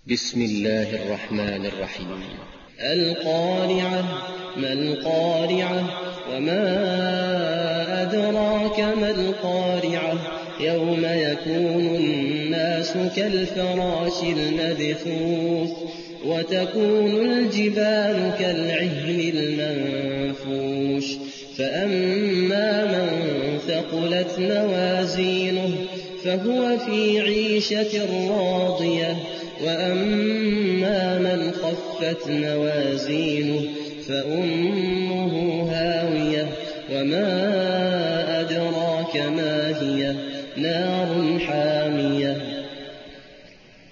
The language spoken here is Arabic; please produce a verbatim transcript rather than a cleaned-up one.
بسم الله الرحمن الرحيم. القارعة. ما القارعة؟ وما أدراك ما القارعة؟ يوم يكون الناس كالفراش المبثوث وتكون الجبال كالعهن المنفوش فأما من ثقلت موازينه فهو في عيشة راضية وأما من خفت موازينه فأمه هاوية وما أدراك ما هي نار حامية